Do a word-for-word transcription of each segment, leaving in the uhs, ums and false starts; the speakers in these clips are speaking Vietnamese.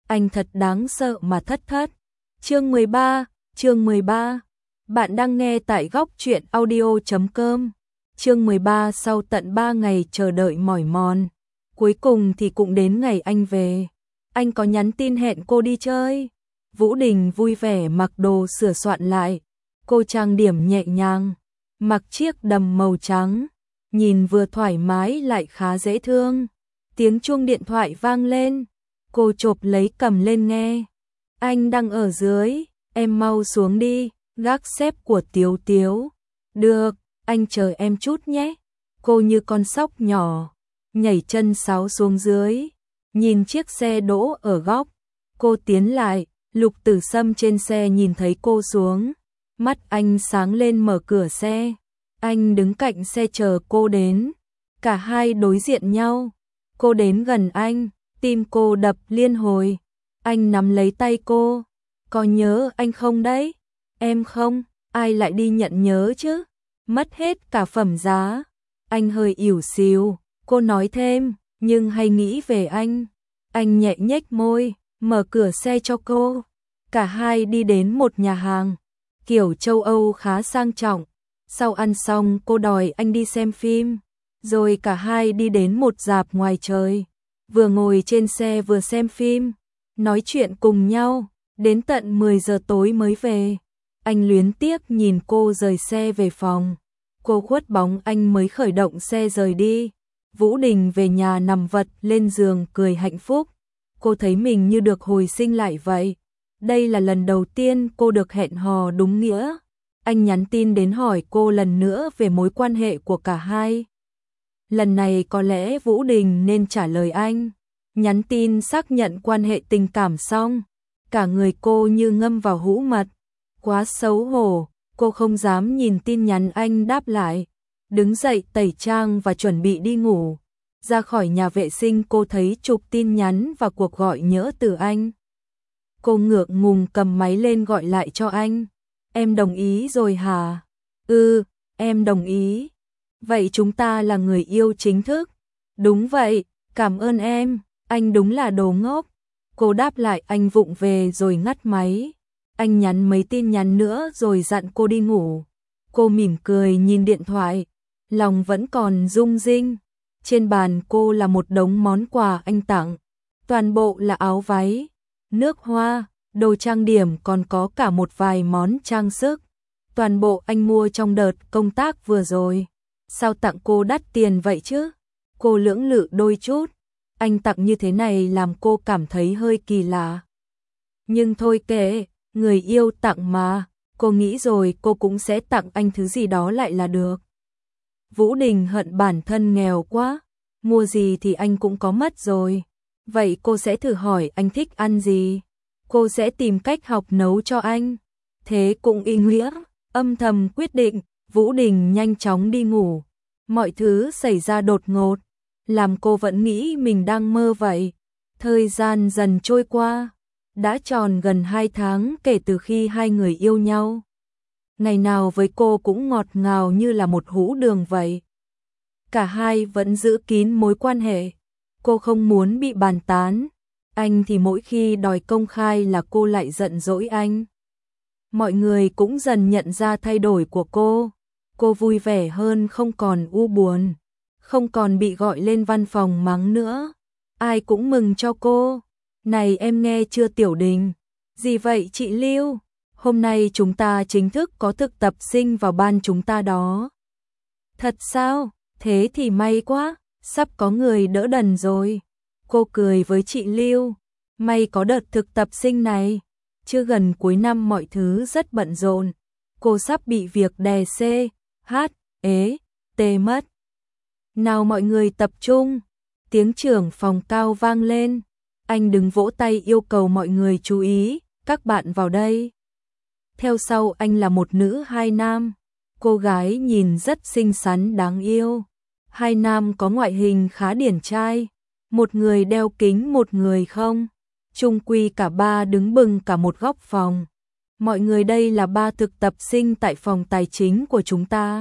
anh thật đáng sợ mà thất thất. Chương mười ba, chương mười ba. Bạn đang nghe tại góc truyện audio chấm com. Chương mười ba. Sau tận ba ngày chờ đợi mỏi mòn, cuối cùng thì cũng đến ngày anh về. Anh có nhắn tin hẹn cô đi chơi. Vũ Đình vui vẻ mặc đồ sửa soạn lại. Cô trang điểm nhẹ nhàng, mặc chiếc đầm màu trắng, nhìn vừa thoải mái lại khá dễ thương. Tiếng chuông điện thoại vang lên, cô chộp lấy cầm lên nghe. Anh đang ở dưới, em mau xuống đi, gác xếp của Tiếu Tiếu. Được, anh chờ em chút nhé. Cô như con sóc nhỏ, nhảy chân sáo xuống dưới, nhìn chiếc xe đỗ ở góc. Cô tiến lại, Lục Tử Sâm trên xe nhìn thấy cô xuống. Mắt anh sáng lên mở cửa xe. Anh đứng cạnh xe chờ cô đến. Cả hai đối diện nhau. Cô đến gần anh, tim cô đập liên hồi. Anh nắm lấy tay cô. Có nhớ anh không đấy? Em không, ai lại đi nhận nhớ chứ? Mất hết cả phẩm giá. Anh hơi ỉu xìu. Cô nói thêm, nhưng hay nghĩ về anh. Anh nhẹ nhếch môi, mở cửa xe cho cô. Cả hai đi đến một nhà hàng kiểu châu Âu khá sang trọng. Sau ăn xong cô đòi anh đi xem phim. Rồi cả hai đi đến một rạp ngoài trời. Vừa ngồi trên xe vừa xem phim, nói chuyện cùng nhau, đến tận mười giờ tối mới về. Anh luyến tiếc nhìn cô rời xe về phòng. Cô khuất bóng anh mới khởi động xe rời đi. Vũ Đình về nhà nằm vật lên giường cười hạnh phúc. Cô thấy mình như được hồi sinh lại vậy. Đây là lần đầu tiên cô được hẹn hò đúng nghĩa. Anh nhắn tin đến hỏi cô lần nữa về mối quan hệ của cả hai. Lần này có lẽ Vũ Đình nên trả lời anh. Nhắn tin xác nhận quan hệ tình cảm xong, cả người cô như ngâm vào hũ mật. Quá xấu hổ, cô không dám nhìn tin nhắn anh đáp lại. Đứng dậy tẩy trang và chuẩn bị đi ngủ. Ra khỏi nhà vệ sinh cô thấy chục tin nhắn và cuộc gọi nhỡ từ anh. Cô ngượng ngùng cầm máy lên gọi lại cho anh. Em đồng ý rồi hả? Ừ, em đồng ý. Vậy chúng ta là người yêu chính thức? Đúng vậy, cảm ơn em, anh đúng là đồ ngốc. Cô đáp lại anh vụng về rồi ngắt máy. Anh nhắn mấy tin nhắn nữa rồi dặn cô đi ngủ. Cô mỉm cười nhìn điện thoại, lòng vẫn còn rung rinh. Trên bàn cô là một đống món quà anh tặng. Toàn bộ là áo váy, nước hoa, đồ trang điểm, còn có cả một vài món trang sức. Toàn bộ anh mua trong đợt công tác vừa rồi. Sao tặng cô đắt tiền vậy chứ? Cô lưỡng lự đôi chút. Anh tặng như thế này làm cô cảm thấy hơi kỳ lạ. Nhưng thôi kệ, người yêu tặng mà. Cô nghĩ rồi cô cũng sẽ tặng anh thứ gì đó lại là được. Vũ Đình hận bản thân nghèo quá. Mua gì thì anh cũng có mất rồi. Vậy cô sẽ thử hỏi anh thích ăn gì. Cô sẽ tìm cách học nấu cho anh. Thế cũng ý nghĩa. Âm thầm quyết định, Vũ Đình nhanh chóng đi ngủ. Mọi thứ xảy ra đột ngột, làm cô vẫn nghĩ mình đang mơ vậy. Thời gian dần trôi qua, đã tròn gần hai tháng kể từ khi hai người yêu nhau. Ngày nào với cô cũng ngọt ngào như là một hũ đường vậy. Cả hai vẫn giữ kín mối quan hệ. Cô không muốn bị bàn tán. Anh thì mỗi khi đòi công khai là cô lại giận dỗi anh. Mọi người cũng dần nhận ra thay đổi của cô. Cô vui vẻ hơn, không còn u buồn, không còn bị gọi lên văn phòng mắng nữa. Ai cũng mừng cho cô. Này em nghe chưa Tiểu Đình? Gì vậy chị Lưu? Hôm nay chúng ta chính thức có thực tập sinh vào ban chúng ta đó. Thật sao? Thế thì may quá, sắp có người đỡ đần rồi. Cô cười với chị Lưu. May có đợt thực tập sinh này. Chứ gần cuối năm mọi thứ rất bận rộn. Cô sắp bị việc đè C, H, ế, T mất. Nào mọi người tập trung. Tiếng trưởng phòng cao vang lên. Anh đứng vỗ tay yêu cầu mọi người chú ý. Các bạn vào đây. Theo sau anh là một nữ hai nam. Cô gái nhìn rất xinh xắn đáng yêu. Hai nam có ngoại hình khá điển trai. Một người đeo kính, một người không. Chung quy cả ba đứng bừng cả một góc phòng. Mọi người, đây là ba thực tập sinh tại phòng tài chính của chúng ta.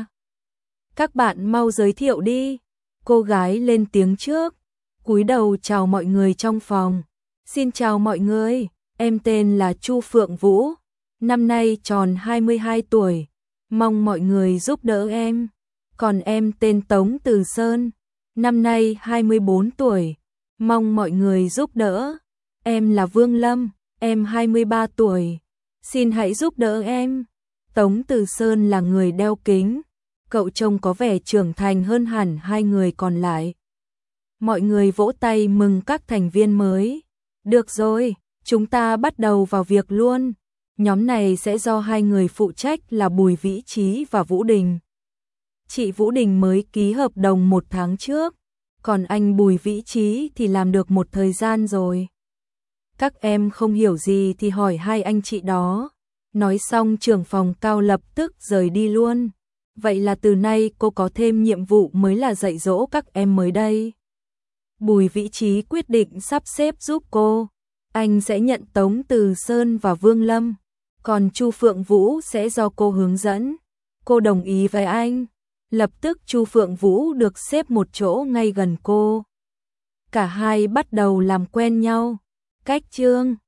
Các bạn mau giới thiệu đi. Cô gái lên tiếng trước, cúi đầu chào mọi người trong phòng. Xin chào mọi người, em tên là Chu Phượng Vũ, năm nay tròn hai mươi hai tuổi, mong mọi người giúp đỡ em. Còn em tên Tống Từ Sơn, năm nay hai mươi bốn tuổi, mong mọi người giúp đỡ. Em là Vương Lâm, em hai mươi ba tuổi, xin hãy giúp đỡ em. Tống Từ Sơn là người đeo kính, cậu trông có vẻ trưởng thành hơn hẳn hai người còn lại. Mọi người vỗ tay mừng các thành viên mới. Được rồi, chúng ta bắt đầu vào việc luôn. Nhóm này sẽ do hai người phụ trách là Bùi Vĩ Trí và Vũ Đình. Chị Vũ Đình mới ký hợp đồng một tháng trước, còn anh Bùi Vĩ Trí thì làm được một thời gian rồi. Các em không hiểu gì thì hỏi hai anh chị đó. Nói xong trưởng phòng Cao lập tức rời đi luôn. Vậy là từ nay cô có thêm nhiệm vụ mới là dạy dỗ các em mới đây. Bùi Vĩ Trí quyết định sắp xếp giúp cô. Anh sẽ nhận Tống Từ Sơn và Vương Lâm, còn Chu Phượng Vũ sẽ do cô hướng dẫn. Cô đồng ý với anh. Lập tức Chu Phượng Vũ được xếp một chỗ ngay gần cô. Cả hai bắt đầu làm quen nhau. Cách chương